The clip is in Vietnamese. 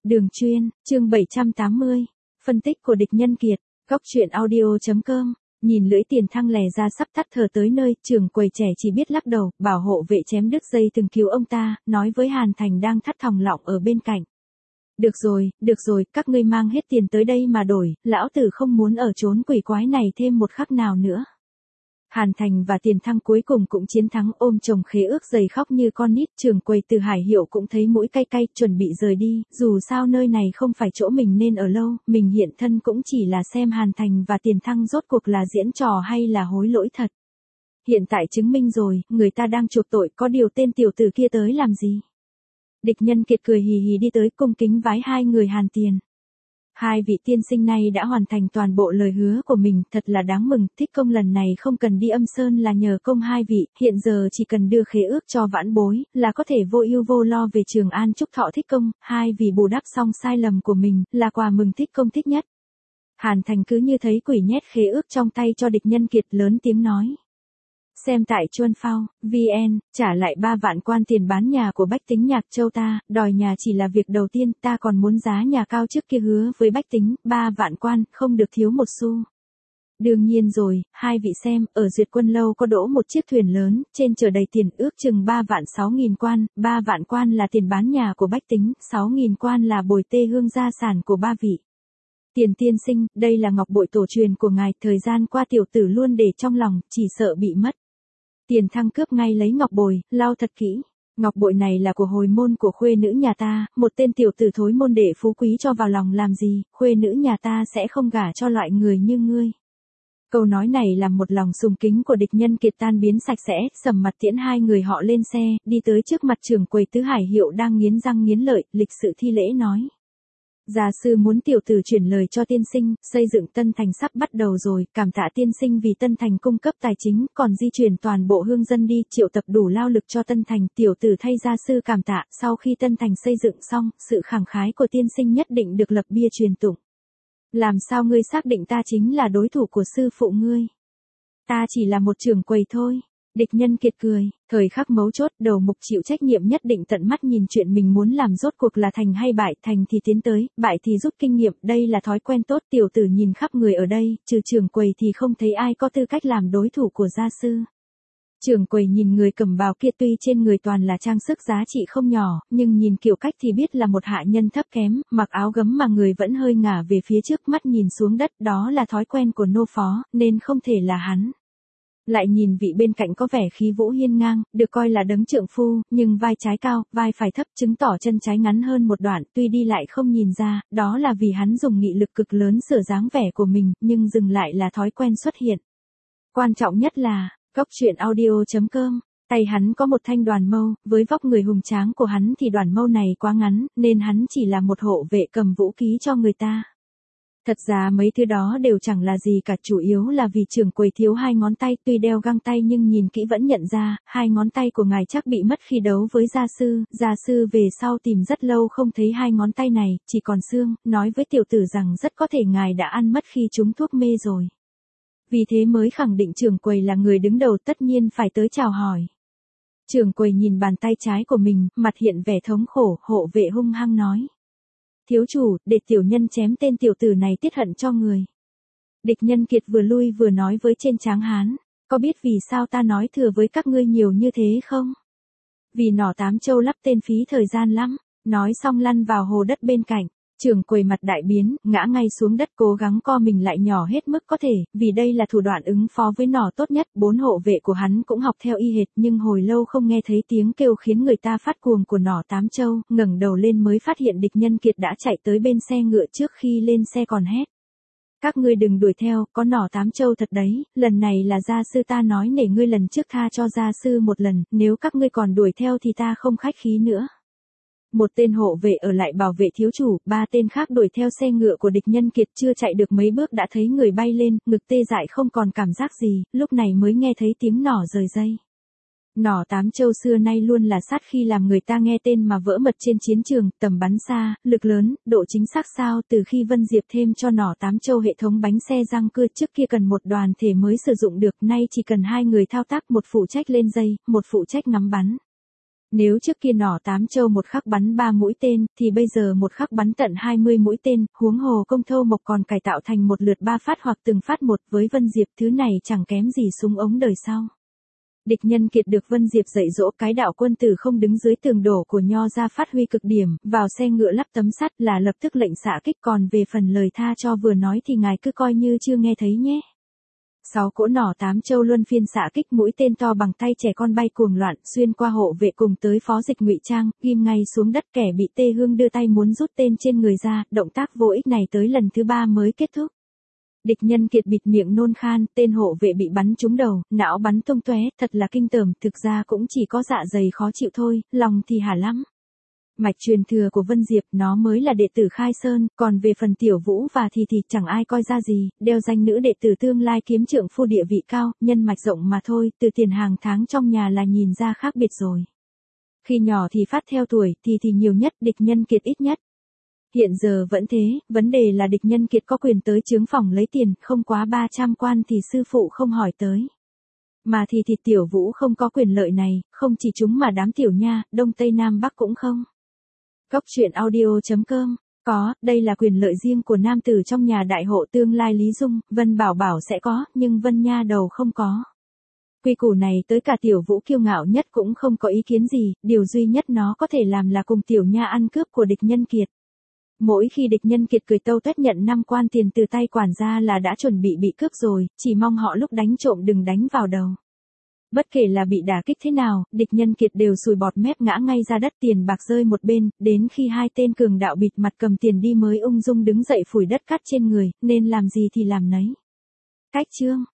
Đường chuyên, chương 780. Phân tích của địch nhân kiệt, góc truyện audio.com. Nhìn lưỡi tiền thăng lè ra sắp tắt thở tới nơi, trưởng quầy trẻ chỉ biết lắc đầu, bảo hộ vệ chém đứt dây từng cứu ông ta, nói với Hàn Thành đang thắt thòng lọng ở bên cạnh. Được rồi, các ngươi mang hết tiền tới đây mà đổi, lão tử không muốn ở chốn quỷ quái này thêm một khắc nào nữa. Hàn Thành và Tiền Thăng cuối cùng cũng chiến thắng, ôm chồng khế ước giày khóc như con nít. Trưởng quầy Từ Hải Hiệu cũng thấy mũi cay cay, chuẩn bị rời đi, dù sao nơi này không phải chỗ mình nên ở lâu, mình hiện thân cũng chỉ là xem Hàn Thành và Tiền Thăng rốt cuộc là diễn trò hay là hối lỗi thật. Hiện tại chứng minh rồi, người ta đang chuộc tội, có điều tên tiểu tử kia tới làm gì? Địch nhân kiệt cười hì hì đi tới, cung kính vái hai người Hàn Tiền. Hai vị tiên sinh này đã hoàn thành toàn bộ lời hứa của mình, thật là đáng mừng. Thích Công lần này không cần đi Âm Sơn là nhờ công hai vị, hiện giờ chỉ cần đưa khế ước cho vãn bối, là có thể vô ưu vô lo về Trường An chúc thọ Thích Công. Hai vị bù đắp xong sai lầm của mình, là quà mừng Thích Công thích nhất. Hàn Thành cứ như thấy quỷ nhét khế ước trong tay cho địch nhân kiệt, lớn tiếng nói. Xem tại Chuân Phao, VN, trả lại 3 vạn quan tiền bán nhà của Bách Tính Nhạc Châu ta, đòi nhà chỉ là việc đầu tiên, ta còn muốn giá nhà cao trước kia hứa với Bách Tính, 3 vạn quan, không được thiếu một xu. Đương nhiên rồi, hai vị xem, ở Duyệt Quân Lâu có đỗ một chiếc thuyền lớn, trên chở đầy tiền ước chừng 3 vạn 6.000 quan, 3 vạn quan là tiền bán nhà của Bách Tính, 6.000 quan là bồi tê hương gia sản của ba vị. Tiền tiên sinh, đây là ngọc bội tổ truyền của ngài, thời gian qua tiểu tử luôn để trong lòng, chỉ sợ bị mất. Tiền Thăng cướp ngay lấy ngọc bội, lau thật kỹ. Ngọc bội này là của hồi môn của khuê nữ nhà ta, một tên tiểu tử thối môn đệ phú quý cho vào lòng làm gì, khuê nữ nhà ta sẽ không gả cho loại người như ngươi. Câu nói này làm một lòng sùng kính của địch nhân kiệt tan biến sạch sẽ, sầm mặt tiễn hai người họ lên xe, đi tới trước mặt trưởng quầy Tứ Hải Hiệu đang nghiến răng nghiến lợi, lịch sự thi lễ nói. Gia sư muốn tiểu tử chuyển lời cho tiên sinh, xây dựng Tân Thành sắp bắt đầu rồi, cảm tạ tiên sinh vì Tân Thành cung cấp tài chính, còn di chuyển toàn bộ hương dân đi, triệu tập đủ lao lực cho Tân Thành, tiểu tử thay gia sư cảm tạ, sau khi Tân Thành xây dựng xong, sự khẳng khái của tiên sinh nhất định được lập bia truyền tụng. Làm sao ngươi xác định ta chính là đối thủ của sư phụ ngươi? Ta chỉ là một trưởng quầy thôi. Địch nhân kiệt cười, thời khắc mấu chốt, đầu mục chịu trách nhiệm nhất định tận mắt nhìn chuyện mình muốn làm rốt cuộc là thành hay bại, thành thì tiến tới, bại thì rút kinh nghiệm, đây là thói quen tốt. Tiểu tử nhìn khắp người ở đây, trừ trưởng quầy thì không thấy ai có tư cách làm đối thủ của gia sư. Trưởng quầy nhìn người cầm bào kia tuy trên người toàn là trang sức giá trị không nhỏ, nhưng nhìn kiểu cách thì biết là một hạ nhân thấp kém, mặc áo gấm mà người vẫn hơi ngả về phía trước, mắt nhìn xuống đất, đó là thói quen của nô phó, nên không thể là hắn. Lại nhìn vị bên cạnh có vẻ khí vũ hiên ngang, được coi là đấng trượng phu, nhưng vai trái cao, vai phải thấp, chứng tỏ chân trái ngắn hơn một đoạn, tuy đi lại không nhìn ra, đó là vì hắn dùng nghị lực cực lớn sửa dáng vẻ của mình, nhưng dừng lại là thói quen xuất hiện. Quan trọng nhất là, góc truyện audio.com, tay hắn có một thanh đoàn mâu, với vóc người hùng tráng của hắn thì đoàn mâu này quá ngắn, nên hắn chỉ là một hộ vệ cầm vũ khí cho người ta. Thật ra mấy thứ đó đều chẳng là gì cả, chủ yếu là vì trưởng quầy thiếu 2 ngón tay, tuy đeo găng tay nhưng nhìn kỹ vẫn nhận ra, 2 ngón tay của ngài chắc bị mất khi đấu với gia sư về sau tìm rất lâu không thấy 2 ngón tay này, chỉ còn xương, nói với tiểu tử rằng rất có thể ngài đã ăn mất khi trúng thuốc mê rồi. Vì thế mới khẳng định trưởng quầy là người đứng đầu, tất nhiên phải tới chào hỏi. Trưởng quầy nhìn bàn tay trái của mình, mặt hiện vẻ thống khổ, hộ vệ hung hăng nói. Thiếu chủ, để tiểu nhân chém tên tiểu tử này tiết hận cho người. Địch nhân kiệt vừa lui vừa nói với trên tráng hán, có biết vì sao ta nói thừa với các ngươi nhiều như thế không? Vì nỏ 8 châu lắp tên phí thời gian lắm, nói xong lăn vào hồ đất bên cạnh. Trưởng quầy mặt đại biến, ngã ngay xuống đất, cố gắng co mình lại nhỏ hết mức có thể, vì đây là thủ đoạn ứng phó với nỏ tốt nhất. 4 hộ vệ của hắn cũng học theo y hệt, nhưng hồi lâu không nghe thấy tiếng kêu khiến người ta phát cuồng của nỏ 8 châu, ngẩng đầu lên mới phát hiện địch nhân kiệt đã chạy tới bên xe ngựa, trước khi lên xe còn hét. Các ngươi đừng đuổi theo, có nỏ 8 châu thật đấy, lần này là gia sư ta nói nể ngươi lần trước tha cho gia sư một lần, nếu các ngươi còn đuổi theo thì ta không khách khí nữa. Một tên hộ vệ ở lại bảo vệ thiếu chủ, 3 tên khác đuổi theo xe ngựa của địch nhân kiệt, chưa chạy được mấy bước đã thấy người bay lên, ngực tê dại không còn cảm giác gì, lúc này mới nghe thấy tiếng nỏ rời dây. Nỏ 8 châu xưa nay luôn là sát khi làm người ta nghe tên mà vỡ mật trên chiến trường, tầm bắn xa, lực lớn, độ chính xác sao. Từ khi Vân Diệp thêm cho nỏ 8 châu hệ thống bánh xe răng cưa, trước kia cần một đoàn thể mới sử dụng được, nay chỉ cần 2 người thao tác, một phụ trách lên dây, một phụ trách ngắm bắn. Nếu trước kia nỏ 8 châu một khắc bắn 3 mũi tên, thì bây giờ một khắc bắn tận 20 mũi tên, huống hồ công thâu mộc còn cải tạo thành một lượt 3 phát hoặc từng phát một, với Vân Diệp thứ này chẳng kém gì súng ống đời sau. Địch Nhân Kiệt được Vân Diệp dạy dỗ cái đạo quân tử không đứng dưới tường đổ của Nho ra phát huy cực điểm, vào xe ngựa lắp tấm sắt là lập tức lệnh xạ kích, còn về phần lời tha cho vừa nói thì ngài cứ coi như chưa nghe thấy nhé. 6 cỗ nỏ 8 châu luân phiên xạ kích, mũi tên to bằng tay trẻ con bay cuồng loạn, xuyên qua hộ vệ cùng tới phó dịch Ngụy Trang, ghim ngay xuống đất. Kẻ bị tê hương đưa tay muốn rút tên trên người ra, động tác vô ích này tới lần thứ 3 mới kết thúc. Địch Nhân Kiệt bịt miệng nôn khan, tên hộ vệ bị bắn trúng đầu, não bắn tung tóe, thật là kinh tởm, thực ra cũng chỉ có dạ dày khó chịu thôi, lòng thì hả lắm. Mạch truyền thừa của Vân Diệp, nó mới là đệ tử Khai Sơn, còn về phần Tiểu Vũ và thì chẳng ai coi ra gì, đeo danh nữ đệ tử tương lai kiếm trượng phu địa vị cao, nhân mạch rộng mà thôi, từ tiền hàng tháng trong nhà là nhìn ra khác biệt rồi. Khi nhỏ thì phát theo tuổi, thì nhiều nhất, Địch Nhân Kiệt ít nhất. Hiện giờ vẫn thế, vấn đề là Địch Nhân Kiệt có quyền tới chướng phòng lấy tiền, không quá 300 quan thì sư phụ không hỏi tới. Mà thì Tiểu Vũ không có quyền lợi này, không chỉ chúng mà đám tiểu nha, Đông Tây Nam Bắc cũng không. Góc truyện audio.com. Có, đây là quyền lợi riêng của nam tử trong nhà đại hộ tương lai Lý Dung, Vân Bảo Bảo sẽ có, nhưng Vân Nha Đầu không có. Quy củ này tới cả Tiểu Vũ kiêu ngạo nhất cũng không có ý kiến gì, điều duy nhất nó có thể làm là cùng tiểu nha ăn cướp của Địch Nhân Kiệt. Mỗi khi Địch Nhân Kiệt cười tâu tuét nhận 5 quan tiền từ tay quản gia là đã chuẩn bị cướp rồi, chỉ mong họ lúc đánh trộm đừng đánh vào đầu. Bất kể là bị đả kích thế nào, Địch Nhân Kiệt đều sùi bọt mép ngã ngay ra đất, tiền bạc rơi một bên, đến khi hai tên cường đạo bịt mặt cầm tiền đi mới ung dung đứng dậy phủi đất cát trên người, nên làm gì thì làm nấy. Cách chương